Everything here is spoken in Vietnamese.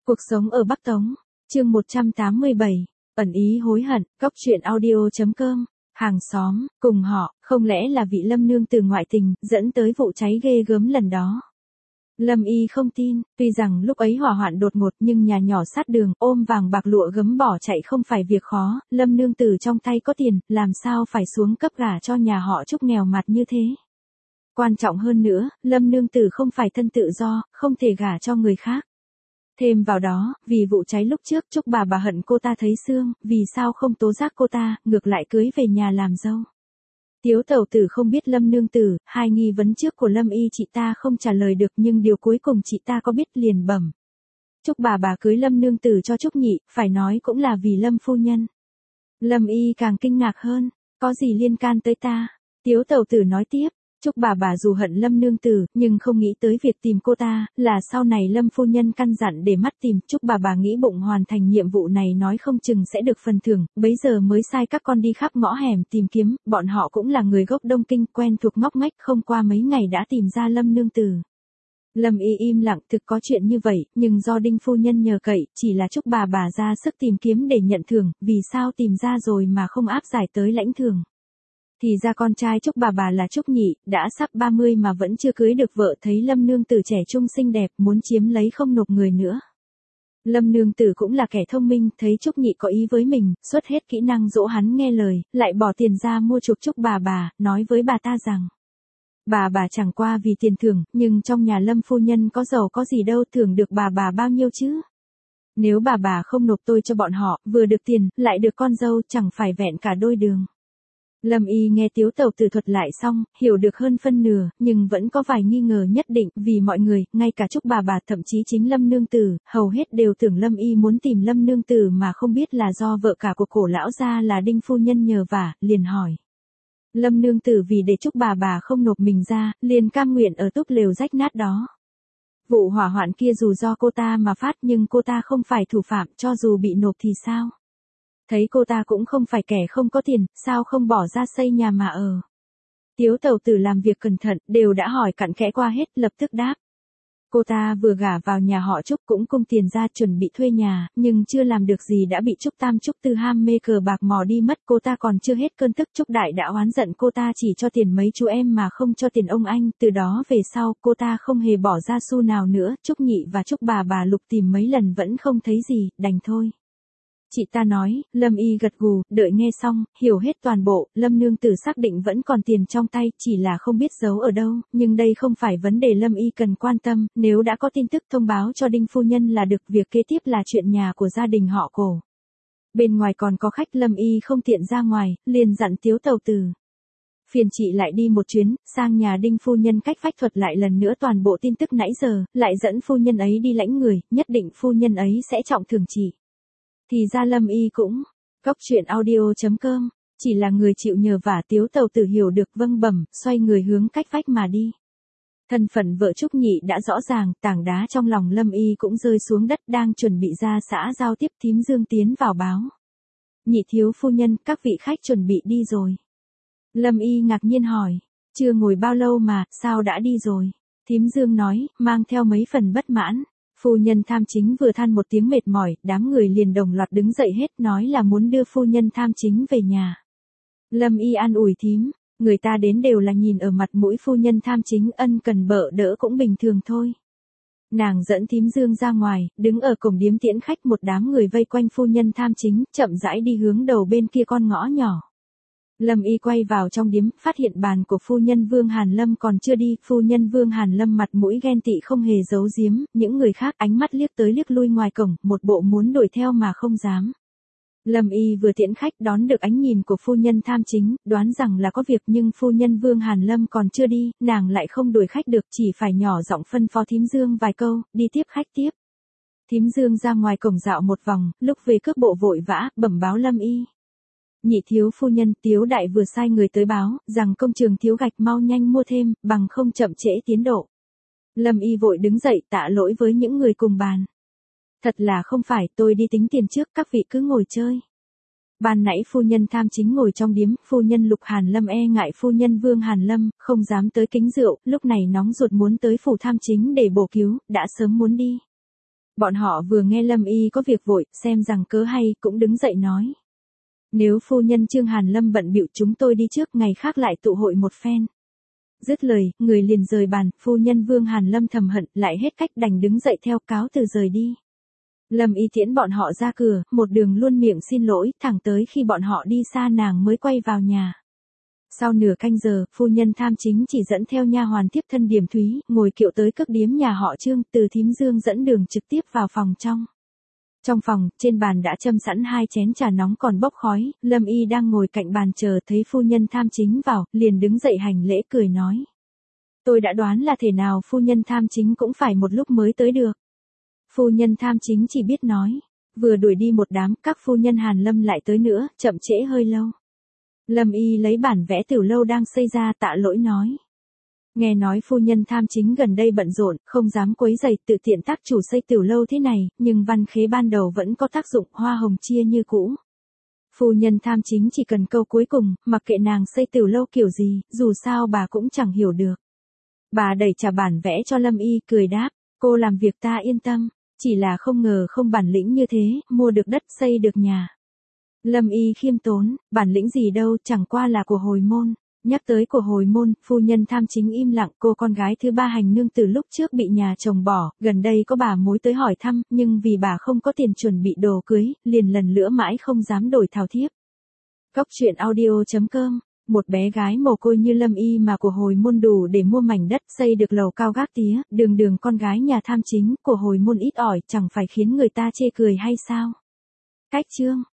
Cuộc sống ở Bắc Tống, chương 187, ẩn ý hối hận, góc truyện audio.com, hàng xóm, cùng họ, không lẽ là vị Lâm nương từ ngoại tình, dẫn tới vụ cháy ghê gớm lần đó. Lâm Y không tin, tuy rằng lúc ấy hỏa hoạn đột ngột nhưng nhà nhỏ sát đường, ôm vàng bạc lụa gấm bỏ chạy không phải việc khó, Lâm nương tử trong tay có tiền, làm sao phải xuống cấp gả cho nhà họ Trúc nghèo mặt như thế. Quan trọng hơn nữa, Lâm nương tử không phải thân tự do, không thể gả cho người khác. Thêm vào đó, vì vụ cháy lúc trước Trúc bà hận cô ta thấy xương, vì sao không tố giác cô ta, ngược lại cưới về nhà làm dâu. Tiếu tẩu tử không biết Lâm nương tử, hai nghi vấn trước của Lâm Y chị ta không trả lời được nhưng điều cuối cùng chị ta có biết liền bẩm. Trúc bà cưới Lâm nương tử cho Trúc nhị, phải nói cũng là vì Lâm phu nhân. Lâm Y càng kinh ngạc hơn, có gì liên can tới ta? Tiếu tẩu tử nói tiếp. Trúc bà dù hận Lâm nương tử, nhưng không nghĩ tới việc tìm cô ta, là sau này Lâm phu nhân căn dặn để mắt tìm. Trúc bà nghĩ bụng hoàn thành nhiệm vụ này nói không chừng sẽ được phần thưởng, bấy giờ mới sai các con đi khắp ngõ hẻm tìm kiếm, bọn họ cũng là người gốc Đông Kinh, quen thuộc ngóc ngách, không qua mấy ngày đã tìm ra Lâm nương tử. Lâm Y im lặng, thực có chuyện như vậy, nhưng do Đinh phu nhân nhờ cậy, chỉ là Trúc bà ra sức tìm kiếm để nhận thưởng, vì sao tìm ra rồi mà không áp giải tới lãnh thưởng. Thì ra con trai Trúc bà là Trúc nhị, đã sắp 30 mà vẫn chưa cưới được vợ, thấy Lâm nương tử trẻ trung xinh đẹp, muốn chiếm lấy không nộp người nữa. Lâm nương tử cũng là kẻ thông minh, thấy Trúc nhị có ý với mình, xuất hết kỹ năng dỗ hắn nghe lời, lại bỏ tiền ra mua chuộc Trúc bà, nói với bà ta rằng. Bà chẳng qua vì tiền thưởng, nhưng trong nhà Lâm phu nhân có giàu có gì đâu, thưởng được bà bao nhiêu chứ. Nếu bà không nộp tôi cho bọn họ, vừa được tiền, lại được con dâu, chẳng phải vẹn cả đôi đường. Lâm Y nghe Tiếu tẩu tử thuật lại xong, hiểu được hơn phân nửa, nhưng vẫn có vài nghi ngờ nhất định, vì mọi người, ngay cả Trúc bà thậm chí chính Lâm nương tử, hầu hết đều tưởng Lâm Y muốn tìm Lâm nương tử mà không biết là do vợ cả của cổ lão gia là Đinh phu nhân nhờ vả, liền hỏi. Lâm nương tử vì để Trúc bà không nộp mình ra, liền cam nguyện ở túp lều rách nát đó. Vụ hỏa hoạn kia dù do cô ta mà phát nhưng cô ta không phải thủ phạm, cho dù bị nộp thì sao? Thấy cô ta cũng không phải kẻ không có tiền, sao không bỏ ra xây nhà mà ở. Tiếu tẩu tử làm việc cẩn thận, đều đã hỏi cặn kẽ qua hết, lập tức đáp. Cô ta vừa gả vào nhà họ Trúc cũng cung tiền ra chuẩn bị thuê nhà, nhưng chưa làm được gì đã bị Trúc tam Trúc tư ham mê cờ bạc mò đi mất. Cô ta còn chưa hết cơn tức, Trúc đại đã oán giận cô ta chỉ cho tiền mấy chú em mà không cho tiền ông anh. Từ đó về sau, cô ta không hề bỏ ra xu nào nữa. Trúc nhị và Trúc bà lục tìm mấy lần vẫn không thấy gì, đành thôi. Chị ta nói, Lâm Y gật gù, đợi nghe xong, hiểu hết toàn bộ, Lâm nương tử xác định vẫn còn tiền trong tay, chỉ là không biết giấu ở đâu, nhưng đây không phải vấn đề Lâm Y cần quan tâm, nếu đã có tin tức thông báo cho Đinh phu nhân là được, việc kế tiếp là chuyện nhà của gia đình họ Cổ. Bên ngoài còn có khách, Lâm Y không tiện ra ngoài, liền dặn Tiếu tẩu tử. Phiền chị lại đi một chuyến, sang nhà Đinh phu nhân cách vách thuật lại lần nữa toàn bộ tin tức nãy giờ, lại dẫn phu nhân ấy đi lãnh người, nhất định phu nhân ấy sẽ trọng thưởng chị. Thì ra Lâm Y cũng, góc truyện audio.com, chỉ là người chịu nhờ vả. Tiếu tẩu tử hiểu được vâng bẩm, xoay người hướng cách vách mà đi. Thân phận vợ Trúc nhị đã rõ ràng, tảng đá trong lòng Lâm Y cũng rơi xuống đất, đang chuẩn bị ra xã giao tiếp. Thím Dương tiến vào báo. Nhị thiếu phu nhân, các vị khách chuẩn bị đi rồi. Lâm Y ngạc nhiên hỏi, chưa ngồi bao lâu mà, sao đã đi rồi? Thím Dương nói, mang theo mấy phần bất mãn. Phu nhân Tham Chính vừa than một tiếng mệt mỏi, đám người liền đồng loạt đứng dậy hết, nói là muốn đưa phu nhân Tham Chính về nhà. Lâm Y an ủi thím, người ta đến đều là nhìn ở mặt mũi phu nhân Tham Chính, ân cần bợ đỡ cũng bình thường thôi. Nàng dẫn thím Dương ra ngoài, đứng ở cổng điếm tiễn khách, một đám người vây quanh phu nhân Tham Chính, chậm rãi đi hướng đầu bên kia con ngõ nhỏ. Lâm Y quay vào trong điếm, phát hiện bàn của phu nhân Vương Hàn Lâm còn chưa đi. Phu nhân Vương Hàn Lâm mặt mũi ghen tị không hề giấu giếm, những người khác ánh mắt liếc tới liếc lui ngoài cổng, một bộ muốn đuổi theo mà không dám. Lâm Y vừa tiễn khách đón được ánh nhìn của phu nhân Tham Chính, đoán rằng là có việc, nhưng phu nhân Vương Hàn Lâm còn chưa đi, nàng lại không đuổi khách được, chỉ phải nhỏ giọng phân phó thím Dương vài câu, đi tiếp khách tiếp. Thím Dương ra ngoài cổng dạo một vòng, lúc về cước bộ vội vã, bẩm báo Lâm Y. Nhị thiếu phu nhân, Tiếu đại vừa sai người tới báo, rằng công trường thiếu gạch, mau nhanh mua thêm, bằng không chậm trễ tiến độ. Lâm Y vội đứng dậy tạ lỗi với những người cùng bàn. Thật là không phải, tôi đi tính tiền trước, các vị cứ ngồi chơi. Ban nãy phu nhân Tham Chính ngồi trong điếm, phu nhân Lục Hàn Lâm e ngại phu nhân Vương Hàn Lâm, không dám tới kính rượu, lúc này nóng ruột muốn tới phủ Tham Chính để bổ cứu, đã sớm muốn đi. Bọn họ vừa nghe Lâm Y có việc vội, xem rằng cớ hay, cũng đứng dậy nói. Nếu phu nhân Trương Hàn Lâm bận bịu chúng tôi đi trước, ngày khác lại tụ hội một phen. Dứt lời, người liền rời bàn, phu nhân Vương Hàn Lâm thầm hận, lại hết cách đành đứng dậy theo cáo từ rời đi. Lâm Y tiễn bọn họ ra cửa, một đường luôn miệng xin lỗi, thẳng tới khi bọn họ đi xa nàng mới quay vào nhà. Sau nửa canh giờ, phu nhân Tham Chính chỉ dẫn theo nha hoàn tiếp thân Điểm Thúy, ngồi kiệu tới cước điếm nhà họ Trương, từ thím Dương dẫn đường trực tiếp vào phòng trong. Trong phòng, trên bàn đã châm sẵn 2 chén trà nóng còn bốc khói, Lâm Y đang ngồi cạnh bàn chờ thấy phu nhân Tham Chính vào, liền đứng dậy hành lễ cười nói. Tôi đã đoán là thể nào phu nhân Tham Chính cũng phải một lúc mới tới được. Phu nhân Tham Chính chỉ biết nói, vừa đuổi đi một đám, các phu nhân Hàn Lâm lại tới nữa, chậm trễ hơi lâu. Lâm Y lấy bản vẽ tiểu lâu đang xây ra tạ lỗi nói. Nghe nói phu nhân Tham Chính gần đây bận rộn, không dám quấy rầy, tự tiện tác chủ xây tiểu lâu thế này, nhưng văn khế ban đầu vẫn có tác dụng, hoa hồng chia như cũ. Phu nhân Tham Chính chỉ cần câu cuối cùng, mặc kệ nàng xây tiểu lâu kiểu gì, dù sao bà cũng chẳng hiểu được. Bà đẩy trả bản vẽ cho Lâm Y, cười đáp, cô làm việc ta yên tâm, chỉ là không ngờ không bản lĩnh như thế, mua được đất xây được nhà. Lâm Y khiêm tốn, bản lĩnh gì đâu, chẳng qua là của hồi môn. Nhắc tới của hồi môn, phu nhân Tham Chính im lặng, cô con gái thứ 3 hành nương từ lúc trước bị nhà chồng bỏ, gần đây có bà mối tới hỏi thăm, nhưng vì bà không có tiền chuẩn bị đồ cưới, liền lần nữa mãi không dám đổi thảo thiếp. Cóc truyện audio.com. Một bé gái mồ côi như Lâm Y mà của hồi môn đủ để mua mảnh đất xây được lầu cao gác tía, đường con gái nhà Tham Chính, của hồi môn ít ỏi, chẳng phải khiến người ta chê cười hay sao? Cách chương